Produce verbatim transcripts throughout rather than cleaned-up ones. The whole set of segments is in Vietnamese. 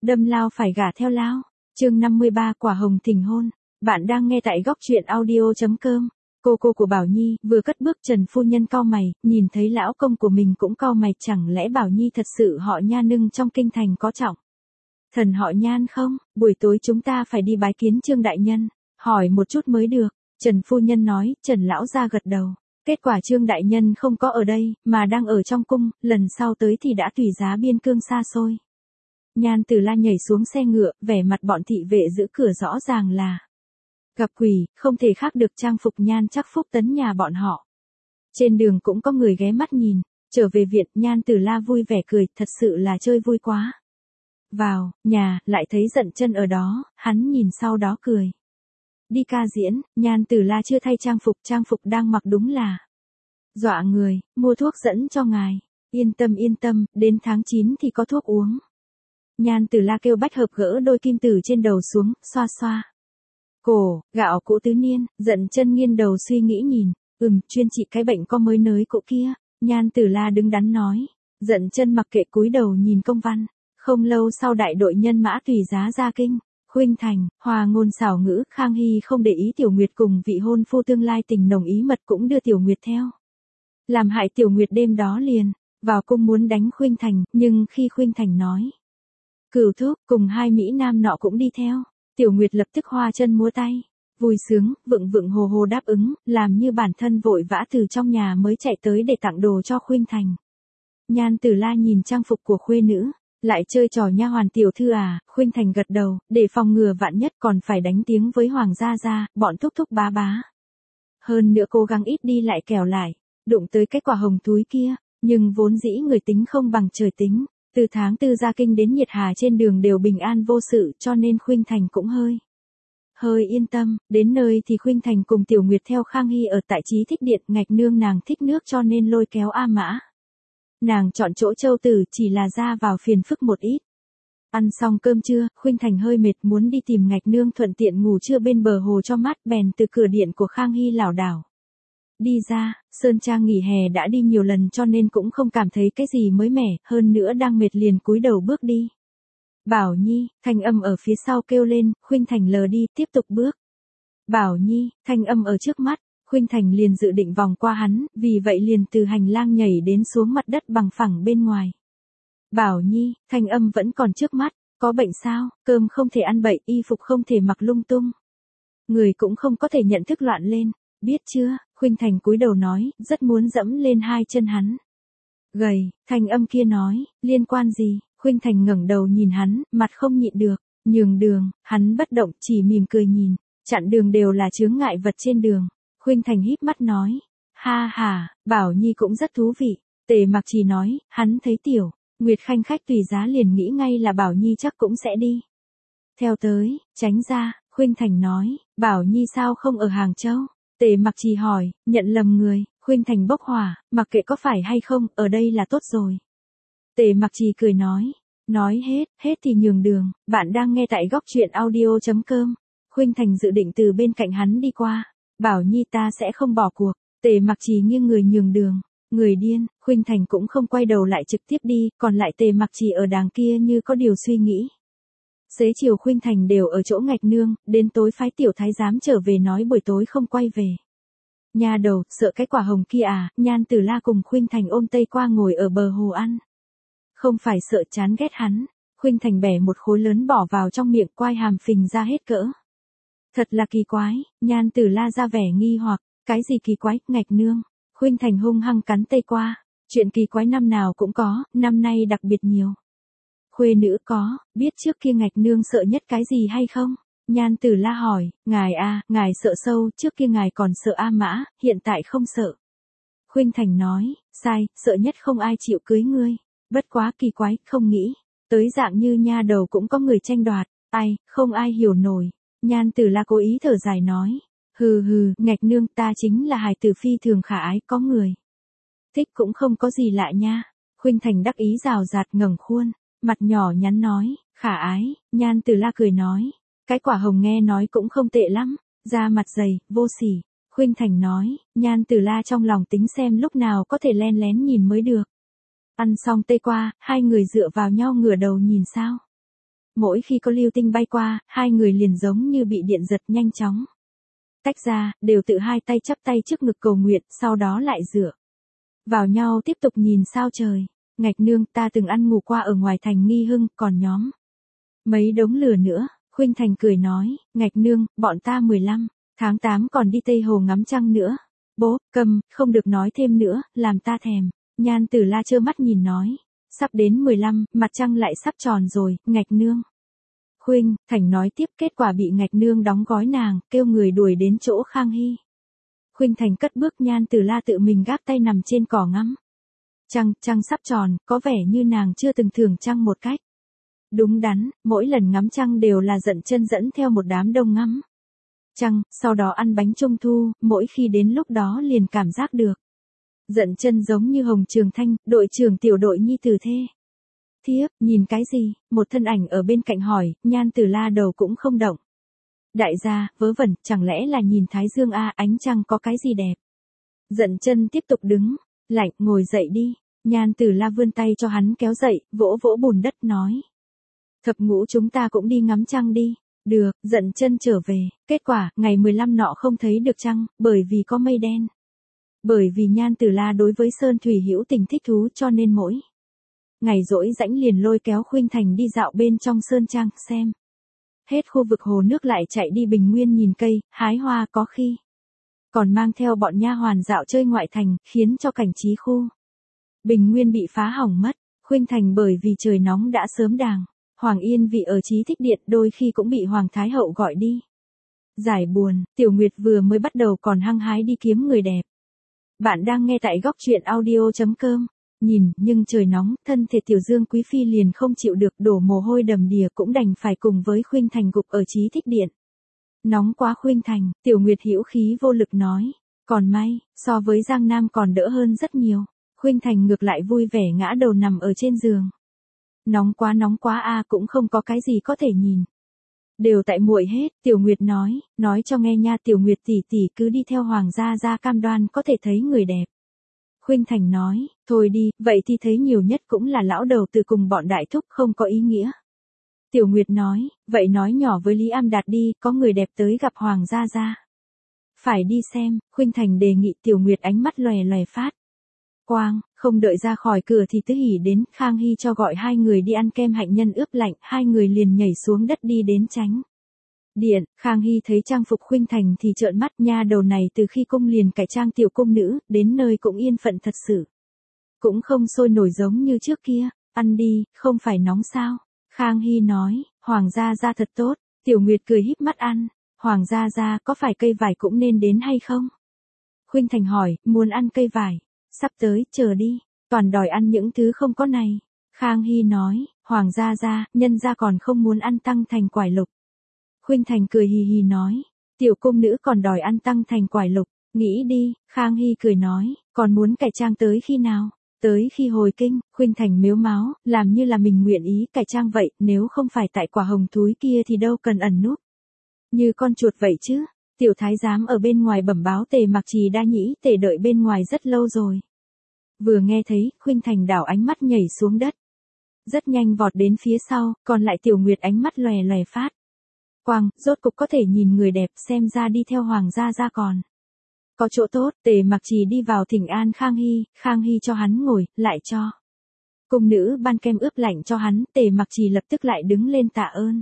Đâm lao phải gả theo lao. Chương năm mươi ba quả hồng thỉnh hôn. Bạn đang nghe tại góc truyện audio chấm com. Cô cô của Bảo Nhi vừa cất bước, Trần phu nhân cau mày, nhìn thấy lão công của mình cũng cau mày, chẳng lẽ Bảo Nhi thật sự họ Nha nưng trong kinh thành có trọng thần họ Nhan không? Buổi tối chúng ta phải đi bái kiến Trương đại nhân, hỏi một chút mới được. Trần phu nhân nói. Trần lão gia gật đầu. Kết quả Trương đại nhân không có ở đây, mà đang ở trong cung, lần sau tới thì đã tùy giá biên cương xa xôi. Nhan Tử La nhảy xuống xe ngựa, vẻ mặt bọn thị vệ giữ cửa rõ ràng là gặp quỷ, không thể khác được trang phục Nhan chắc phúc tấn nhà bọn họ. Trên đường cũng có người ghé mắt nhìn. Trở về viện, Nhan Tử La vui vẻ cười, thật sự là chơi vui quá. Vào nhà, lại thấy Dận Chân ở đó, hắn nhìn sau đó cười. Đi ca diễn. Nhan Tử La chưa thay trang phục, trang phục đang mặc đúng là dọa người. Mua thuốc dẫn cho ngài. Yên tâm yên tâm, đến tháng chín thì có thuốc uống. Nhan Tử La kêu Bách Hợp gỡ đôi kim tử trên đầu xuống, xoa xoa cổ. Gạo cũ tứ niên. Dận Chân nghiêng đầu suy nghĩ nhìn. Ừm, chuyên trị cái bệnh co mới nới cũ kia. Nhan Tử La đứng đắn nói. Dận Chân mặc kệ cúi đầu nhìn công văn. Không lâu sau, đại đội nhân mã tùy giá ra kinh. Khuynh thành, hòa ngôn xảo ngữ, Khang Hy không để ý Tiểu Nguyệt cùng vị hôn phu tương lai tình nồng ý mật, cũng đưa Tiểu Nguyệt theo. Làm hại Tiểu Nguyệt đêm đó liền vào cung muốn đánh Khuynh thành, nhưng khi Khuynh thành nói Cửu thúc cùng hai mỹ nam nọ cũng đi theo, Tiểu Nguyệt lập tức hoa chân múa tay, vui sướng, vựng vựng hồ hồ đáp ứng, làm như bản thân vội vã từ trong nhà mới chạy tới để tặng đồ cho Khuynh thành. Nhan Tử La nhìn trang phục của khuê nữ. Lại chơi trò nha hoàn tiểu thư à? Khuynh thành gật đầu, để phòng ngừa vạn nhất còn phải đánh tiếng với hoàng gia gia, bọn thúc thúc bá bá. Hơn nữa cố gắng ít đi lại kẻo lại, đụng tới cái quả hồng túi kia, nhưng vốn dĩ người tính không bằng trời tính, từ tháng tư ra kinh đến Nhiệt Hà trên đường đều bình an vô sự, cho nên Khuynh thành cũng hơi hơi yên tâm. Đến nơi thì Khuynh thành cùng Tiểu Nguyệt theo Khang Hy ở tại Trí Thích Điện, ngạch nương nàng thích nước cho nên lôi kéo A Mã. Nàng chọn chỗ Châu Tử, chỉ là ra vào phiền phức một ít. Ăn xong cơm trưa, Khuynh thành hơi mệt muốn đi tìm ngạch nương thuận tiện ngủ trưa bên bờ hồ cho mát, bèn từ cửa điện của Khang Hy lảo đảo đi ra. Sơn Trang nghỉ hè đã đi nhiều lần cho nên cũng không cảm thấy cái gì mới mẻ, hơn nữa đang mệt liền cúi đầu bước đi. Bảo Nhi, thanh âm ở phía sau kêu lên. Khuynh thành lờ đi, tiếp tục bước. Bảo Nhi, thanh âm ở trước mắt. Khuynh thành liền dự định vòng qua hắn, vì vậy liền từ hành lang nhảy đến xuống mặt đất bằng phẳng bên ngoài. Bảo Nhi, thanh âm vẫn còn trước mắt. Có bệnh sao? Cơm không thể ăn bậy, y phục không thể mặc lung tung, người cũng không có thể nhận thức loạn lên, biết chưa? Khuynh thành cúi đầu nói, rất muốn dẫm lên hai chân hắn. Gầy, thanh âm kia nói, liên quan gì? Khuynh thành ngẩng đầu nhìn hắn, mặt không nhịn được, nhường đường. Hắn bất động, chỉ mỉm cười nhìn. Chặn đường đều là chướng ngại vật trên đường. Khuynh thành híp mắt nói, ha ha, Bảo Nhi cũng rất thú vị. Tề Mặc Trì nói, hắn thấy Tiểu Nguyệt khanh khách tùy giá liền nghĩ ngay là Bảo Nhi chắc cũng sẽ đi theo tới. Tránh ra. Khuynh thành nói, Bảo Nhi sao không ở Hàng Châu? Tề Mặc Trì hỏi, nhận lầm người. Khuynh thành bốc hỏa, mặc kệ có phải hay không, ở đây là tốt rồi. Tề Mặc Trì cười nói, nói hết, hết thì nhường đường. Bạn đang nghe tại góc truyện audio chấm com. Khuynh thành dự định từ bên cạnh hắn đi qua. Bảo Nhi ta sẽ không bỏ cuộc. Tề Mặc Trì nghiêng người nhường đường. Người điên. Khuynh thành cũng không quay đầu lại, trực tiếp đi, còn lại Tề Mặc Trì ở đàng kia như có điều suy nghĩ. Xế chiều Khuynh thành đều ở chỗ ngạch nương, đến tối phái tiểu thái giám trở về nói buổi tối không quay về. Nha đầu, sợ cái quả hồng kia à? Nhan Tử La cùng Khuynh thành ôm tây qua ngồi ở bờ hồ ăn. Không phải sợ chán ghét hắn. Khuynh thành bẻ một khối lớn bỏ vào trong miệng, quai hàm phình ra hết cỡ. Thật là kỳ quái. Nhan Tử La ra vẻ nghi hoặc, cái gì kỳ quái? Ngạch nương. Khuynh thành hung hăng cắn tây qua. Chuyện kỳ quái năm nào cũng có, năm nay đặc biệt nhiều. Khuê nữ có, biết trước kia ngạch nương sợ nhất cái gì hay không? Nhan Tử La hỏi, ngài a, ngài sợ sâu, trước kia ngài còn sợ A Mã, hiện tại không sợ. Khuynh thành nói, sai, sợ nhất không ai chịu cưới ngươi. Bất quá kỳ quái, không nghĩ tới dạng như nha đầu cũng có người tranh đoạt, ai, không ai hiểu nổi. Nhan Tử La cố ý thở dài nói, hừ hừ, ngạch nương ta chính là hài tử phi thường khả ái, có người thích cũng không có gì lạ nha. Khuynh thành đắc ý rào rạt ngẩng khuôn mặt nhỏ nhắn nói, khả ái. Nhan Tử La cười nói, cái quả hồng nghe nói cũng không tệ lắm, da mặt dày, vô sỉ. Khuynh thành nói, Nhan Tử La trong lòng tính xem lúc nào có thể len lén nhìn mới được. Ăn xong tây qua, hai người dựa vào nhau ngửa đầu nhìn sao Mỗi khi có lưu tinh bay qua, hai người liền giống như bị điện giật nhanh chóng tách ra, đều tự hai tay chắp tay trước ngực cầu nguyện, sau đó lại dựa vào nhau tiếp tục nhìn sao trời. Ngạch nương, ta từng ăn ngủ qua ở ngoài thành Nghi Hưng, còn nhóm mấy đống lửa nữa. Khuynh Thành cười nói, Ngạch nương, bọn ta mười lăm tháng tám còn đi Tây Hồ ngắm trăng nữa. Bố, cầm, không được nói thêm nữa, làm ta thèm. Nhan Tử La trơ mắt nhìn nói, sắp đến mười lăm, mặt trăng lại sắp tròn rồi, Ngạch nương. Khuynh Thành nói tiếp, kết quả bị Ngạch nương đóng gói nàng, kêu người đuổi đến chỗ Khang Hy. Khuynh Thành cất bước, Nhan Tử La tự mình gác tay nằm trên cỏ ngắm trăng, trăng sắp tròn, có vẻ như nàng chưa từng thưởng trăng một cách đúng đắn, mỗi lần ngắm trăng đều là Dận Chân dẫn theo một đám đông ngắm trăng, sau đó ăn bánh trung thu, mỗi khi đến lúc đó liền cảm giác được Dận Chân giống như Hồng Trường Thanh, đội trưởng tiểu đội nhi tử thê. Thiếp, nhìn cái gì? Một thân ảnh ở bên cạnh hỏi, Nhan Tử La đầu cũng không động. Đại gia, vớ vẩn, chẳng lẽ là nhìn Thái Dương a, ánh trăng có cái gì đẹp? Dận Chân tiếp tục đứng, lạnh, ngồi dậy đi. Nhan Tử La vươn tay cho hắn kéo dậy, vỗ vỗ bùn đất nói. Thập ngũ chúng ta cũng đi ngắm trăng đi. Được, Dận Chân trở về, kết quả, ngày mười lăm nọ không thấy được trăng, bởi vì có mây đen. Bởi vì Nhan Tử La đối với Sơn Thủy hữu tình thích thú cho nên mỗi ngày rỗi rãnh liền lôi kéo Khuynh Thành đi dạo bên trong sơn trang, xem hết khu vực hồ nước lại chạy đi Bình Nguyên nhìn cây, hái hoa, có khi còn mang theo bọn nha hoàn dạo chơi ngoại thành, khiến cho cảnh trí khu Bình Nguyên bị phá hỏng mất. Khuynh Thành bởi vì trời nóng đã sớm đàng Hoàng Yên vị ở Chí Thích Điện, đôi khi cũng bị Hoàng Thái Hậu gọi đi giải buồn. Tiểu Nguyệt vừa mới bắt đầu còn hăng hái đi kiếm người đẹp. Bạn đang nghe tại góc truyện audio.com. Nhìn, nhưng trời nóng, thân thể Tiểu Dương Quý Phi liền không chịu được, đổ mồ hôi đầm đìa, cũng đành phải cùng với Khuynh Thành gục ở Chí Thích Điện. Nóng quá Khuynh Thành, Tiểu Nguyệt hữu khí vô lực nói. Còn may, so với Giang Nam còn đỡ hơn rất nhiều. Khuynh Thành ngược lại vui vẻ ngã đầu nằm ở trên giường. Nóng quá nóng quá a, cũng không có cái gì có thể nhìn. Đều tại muội hết, Tiểu Nguyệt nói, nói cho nghe nha, Tiểu Nguyệt tỷ tỷ cứ đi theo Hoàng gia gia cam đoan có thể thấy người đẹp. Khuynh Thành nói, thôi đi, vậy thì thấy nhiều nhất cũng là lão đầu từ cùng bọn đại thúc, không có ý nghĩa. Tiểu Nguyệt nói, vậy nói nhỏ với Lý Am Đạt đi, có người đẹp tới gặp Hoàng gia gia. Phải đi xem. Khuynh Thành đề nghị. Tiểu Nguyệt ánh mắt lòe lòe phát quang, không đợi ra khỏi cửa thì Tứ Hỷ đến, Khang Hy cho gọi hai người đi ăn kem hạnh nhân ướp lạnh, hai người liền nhảy xuống đất đi đến tránh điện. Khang Hy thấy trang phục Khuynh Thành thì trợn mắt, nha đầu này từ khi cung liền cải trang tiểu cung nữ, đến nơi cũng yên phận thật sự. Cũng không sôi nổi giống như trước kia. Ăn đi, không phải nóng sao? Khang Hy nói, Hoàng gia gia thật tốt. Tiểu Nguyệt cười híp mắt ăn. Hoàng gia gia, có phải cây vải cũng nên đến hay không? Khuynh Thành hỏi, muốn ăn cây vải. Sắp tới, chờ đi. Toàn đòi ăn những thứ không có này. Khang Hy nói, Hoàng gia gia, nhân gia còn không muốn ăn tăng thành quải lục. Khuynh Thành cười hì hì nói, tiểu cung nữ còn đòi ăn tăng thành quải lục, nghĩ đi. Khang Hy cười nói, còn muốn cải trang tới khi nào? Tới khi hồi kinh. Khuynh Thành mếu máo, làm như là mình nguyện ý cải trang vậy, nếu không phải tại quả hồng thúi kia thì đâu cần ẩn núp như con chuột vậy chứ. Tiểu thái giám ở bên ngoài bẩm báo Tề Mặc Trì đa nhĩ tề đợi bên ngoài rất lâu rồi. Vừa nghe thấy, Khuynh Thành đảo ánh mắt nhảy xuống đất. Rất nhanh vọt đến phía sau, còn lại Tiểu Nguyệt ánh mắt lòe lòe phát quang, rốt cục có thể nhìn người đẹp, xem ra đi theo Hoàng gia gia còn có chỗ tốt. Tề Mặc Trì đi vào thỉnh an Khang Hy, Khang Hy cho hắn ngồi, lại cho cung nữ ban kem ướp lạnh cho hắn. Tề Mặc Trì lập tức lại đứng lên tạ ơn.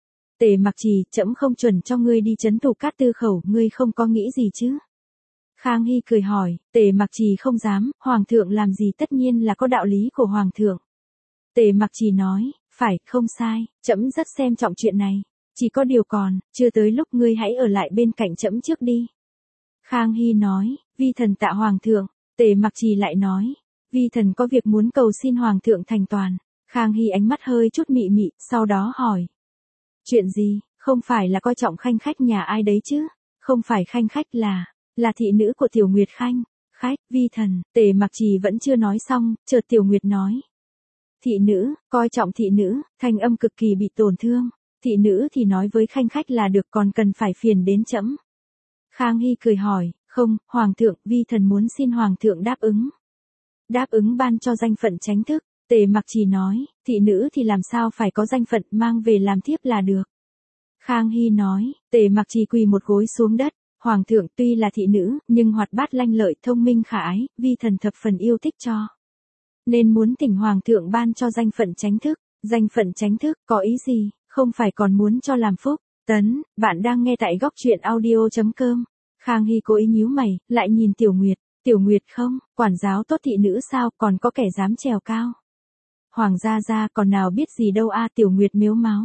Tề Mặc Trì, trẫm không chuẩn cho ngươi đi trấn thủ Cát Tư khẩu, ngươi không có nghĩ gì chứ? Khang Hy cười hỏi. Tề Mặc Trì không dám, Hoàng thượng làm gì tất nhiên là có đạo lý của Hoàng thượng. Tề Mặc Trì nói, phải, không sai, trẫm rất xem trọng chuyện này. Chỉ có điều còn, chưa tới lúc, ngươi hãy ở lại bên cạnh trẫm trước đi. Khang Hy nói, vi thần tạ Hoàng thượng. Tề Mặc Trì lại nói, vi thần có việc muốn cầu xin Hoàng thượng thành toàn. Khang Hy ánh mắt hơi chút mị mị, sau đó hỏi. Chuyện gì? Không phải là coi trọng khanh khách nhà ai đấy chứ? Không phải khanh khách là, là thị nữ của Tiểu Nguyệt khanh. Khách, vi thần. Tề Mặc Trì vẫn chưa nói xong, chợt Tiểu Nguyệt nói. Thị nữ, coi trọng thị nữ, thanh âm cực kỳ bị tổn thương. Thị nữ thì nói với khanh khách là được, còn cần phải phiền đến trẫm. Khang Hy cười hỏi, không, Hoàng thượng, vi thần muốn xin Hoàng thượng đáp ứng. Đáp ứng ban cho danh phận chánh thức. Tề Mặc Trì nói, thị nữ thì làm sao phải có danh phận, mang về làm thiếp là được. Khang Hy nói, Tề Mặc Trì quỳ một gối xuống đất, Hoàng thượng tuy là thị nữ, nhưng hoạt bát lanh lợi, thông minh khả ái, vi thần thập phần yêu thích cho. Nên muốn thỉnh Hoàng thượng ban cho danh phận Chánh Thức. Danh phận Chánh Thức, có ý gì, không phải còn muốn cho làm phúc. Tấn, bạn đang nghe tại góc truyện audio.com. Khang Hy cố ý nhíu mày, lại nhìn Tiểu Nguyệt. Tiểu Nguyệt không, quản giáo tốt thị nữ sao, còn có kẻ dám trèo cao. Hoàng gia gia còn nào biết gì đâu a. Tiểu Nguyệt mếu máo.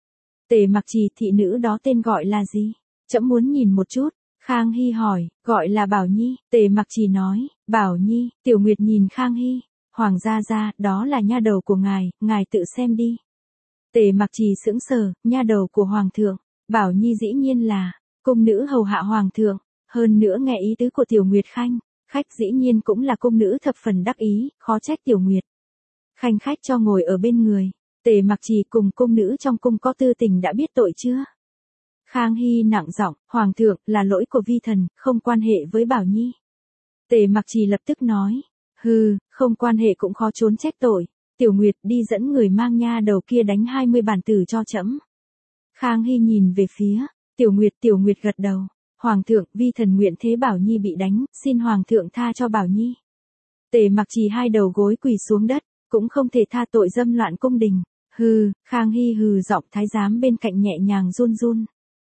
Tề Mặc Trì, thị nữ đó tên gọi là gì? Trẫm muốn nhìn một chút. Khang Hy hỏi, gọi là Bảo Nhi. Tề Mặc Trì nói, Bảo Nhi. Tiểu Nguyệt nhìn Khang Hy. Hoàng gia gia, đó là nha đầu của ngài, ngài tự xem đi. Tề Mặc Trì sững sờ, nha đầu của Hoàng thượng. Bảo Nhi dĩ nhiên là cung nữ hầu hạ Hoàng thượng. Hơn nữa nghe ý tứ của Tiểu Nguyệt Khanh, khách dĩ nhiên cũng là cung nữ thập phần đắc ý, khó trách Tiểu Nguyệt Khanh khách cho ngồi ở bên người. Tề Mặc Trì cùng cung nữ trong cung có tư tình đã biết tội chưa? Khang Hy nặng giọng, Hoàng thượng, là lỗi của vi thần, không quan hệ với Bảo Nhi. Tề Mặc Trì lập tức nói, hừ, không quan hệ cũng khó trốn trách tội. Tiểu Nguyệt đi dẫn người mang nha đầu kia đánh hai mươi bản tử cho trẫm. Khang Hy nhìn về phía Tiểu Nguyệt. Tiểu Nguyệt gật đầu. Hoàng thượng, vi thần nguyện thế Bảo Nhi bị đánh, xin Hoàng thượng tha cho Bảo Nhi. Tề Mặc Trì hai đầu gối quỳ xuống đất, cũng không thể tha tội dâm loạn cung đình. Hừ, Khang Hy hừ giọng, thái giám bên cạnh nhẹ nhàng run run.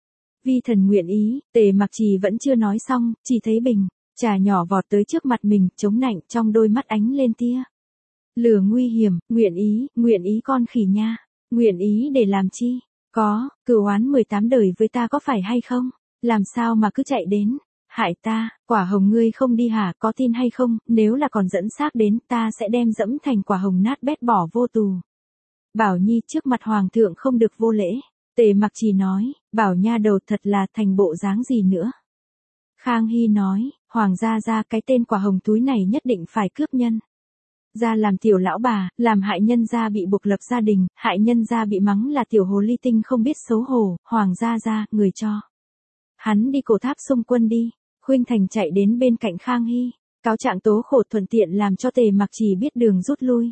Vi thần nguyện ý. Tề Mặc Trì vẫn chưa nói xong, chỉ thấy bình trà nhỏ vọt tới trước mặt mình, chống nạnh, trong đôi mắt ánh lên tia lửa nguy hiểm. Nguyện ý, nguyện ý con khỉ nha. Nguyện ý để làm chi? Có, cửu oán mười tám đời với ta có phải hay không? Làm sao mà cứ chạy đến hại ta? Quả hồng ngươi không đi hả, có tin hay không? Nếu là còn dẫn xác đến, ta sẽ đem dẫm thành quả hồng nát bét bỏ vô tù. Bảo Nhi trước mặt Hoàng thượng không được vô lễ. Tề Mặc Trì nói, Bảo nha đầu thật là thành bộ dáng gì nữa. Khang Hy nói, Hoàng gia gia, cái tên quả hồng túi này nhất định phải cướp nhân gia làm tiểu lão bà, làm hại nhân gia bị buộc lập gia đình, hại nhân gia bị mắng là tiểu hồ ly tinh không biết xấu hổ. Hoàng gia gia, người cho hắn đi cổ tháp xung quân đi. Khuynh Thành chạy đến bên cạnh Khang Hy, cáo trạng tố khổ, thuận tiện làm cho Tề Mặc Trì biết đường rút lui.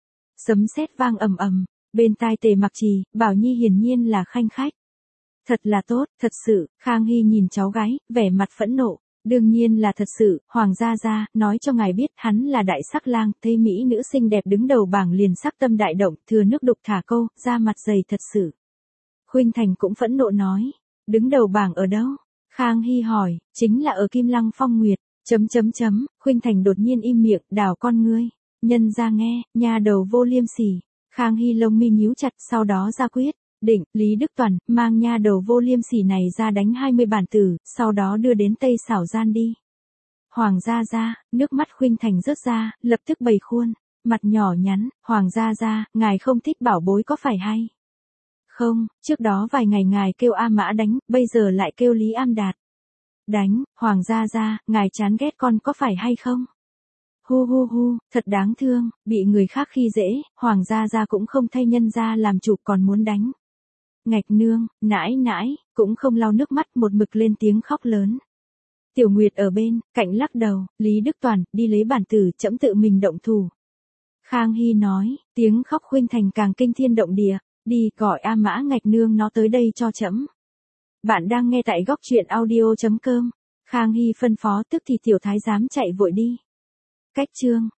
Sấm sét vang ầm ầm, bên tai Tề Mặc Trì, Bảo Nhi hiển nhiên là khanh khách. Thật là tốt, thật sự. Khang Hy nhìn cháu gái, vẻ mặt phẫn nộ. Đương nhiên là thật sự. Hoàng gia gia, nói cho ngài biết, hắn là đại sắc lang, thấy mỹ nữ xinh đẹp đứng đầu bảng liền sắc tâm đại động, thừa nước đục thả câu, da mặt dày thật sự. Khuynh Thành cũng phẫn nộ nói, đứng đầu bảng ở đâu? Khang Hy hỏi, chính là ở Kim Lăng Phong Nguyệt. Chấm chấm chấm, Khuynh Thành đột nhiên im miệng, đảo con ngươi. Nhân ra nghe, nhà đầu vô liêm sỉ. Khang Hy lông mi nhíu chặt, sau đó ra quyết định, Lý Đức Toàn, mang nha đầu vô liêm sỉ này ra đánh hai mươi bản tử, sau đó đưa đến Tây Xảo Gian đi. Hoàng gia gia, nước mắt Khuynh Thành rớt ra, lập tức bày khuôn, mặt nhỏ nhắn, Hoàng gia gia, ngài không thích bảo bối có phải hay? Không, trước đó vài ngày ngài kêu A Mã đánh, bây giờ lại kêu Lý Am Đạt đánh. Hoàng gia gia, ngài chán ghét con có phải hay không? Hu hu hu, thật đáng thương, bị người khác khi dễ, Hoàng gia gia cũng không thay nhân gia làm chủ còn muốn đánh. Ngạch nương, nãi nãi, cũng không lau nước mắt, một mực lên tiếng khóc lớn. Tiểu Nguyệt ở bên cạnh lắc đầu, Lý Đức Toàn, đi lấy bản tử, trẫm tự mình động thủ. Khang Hy nói, tiếng khóc Khuynh Thành càng kinh thiên động địa, đi gọi A Mã Ngạch nương nó tới đây cho trẫm. Bạn đang nghe tại góc truyện audio.com. Khang Hy phân phó, tức thì tiểu thái giám chạy vội đi. Cách chương